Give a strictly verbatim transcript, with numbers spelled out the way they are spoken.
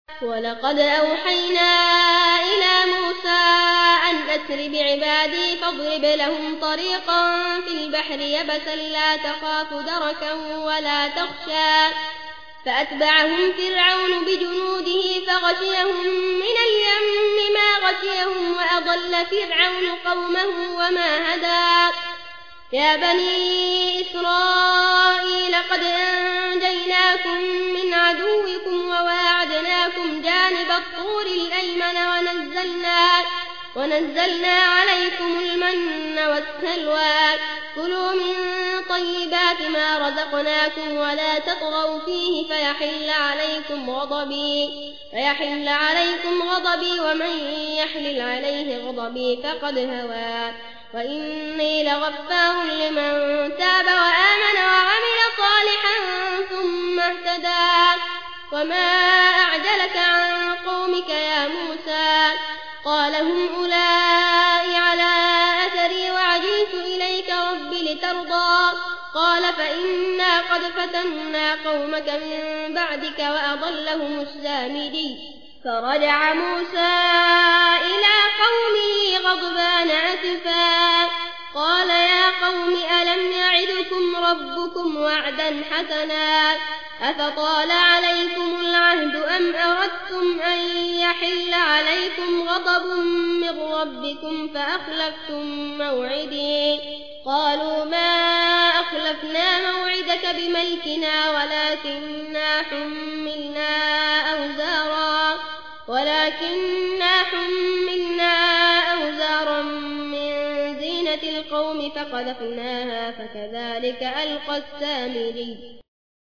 ولقد أوحينا إلى موسى أن أسر بعبادي فاضرب لهم طريقا في البحر يبسا لا تخاف دركا ولا تخشى فأتبعهم فرعون بجنوده فغشيهم من اليم ما غشيهم وأضل فرعون قومه وما هدى يا بني إسرائيل قد أنجيناكم من عدوكم وواعدناكم جانب الطور الأيمن ونزلنا, ونزلنا عليكم المن والسلوى كلوا من طيبات ما رزقناكم ولا تطغوا فيه فيحل عليكم غضبي, فيحل عليكم غضبي ومن يحلل عليه غضبي فقد هوى وإني لغفار لمن تاب وآمن وعمل صالحا ثم اهتدى وما أعجلك عن قومك يا موسى قال هم أولئك على أثري وعجلت إليك رب لترضى قال فإنا قد فتنا قومك من بعدك وأضلهم السامري فرجع موسى إلى قومه غضبان أسفا قال يا قوم ألم يعدكم ربكم وعدا حسنا أفطال عليكم العهد أم أردتم أن يحل عليكم غضب من ربكم فأخلفتم موعدي قالوا ما أخلفنا موعدك بملكنا ولكننا حملنا أوزارا ولكننا حملنا أوزارا من زينة القوم فقذفناها فكذلك ألقى السامري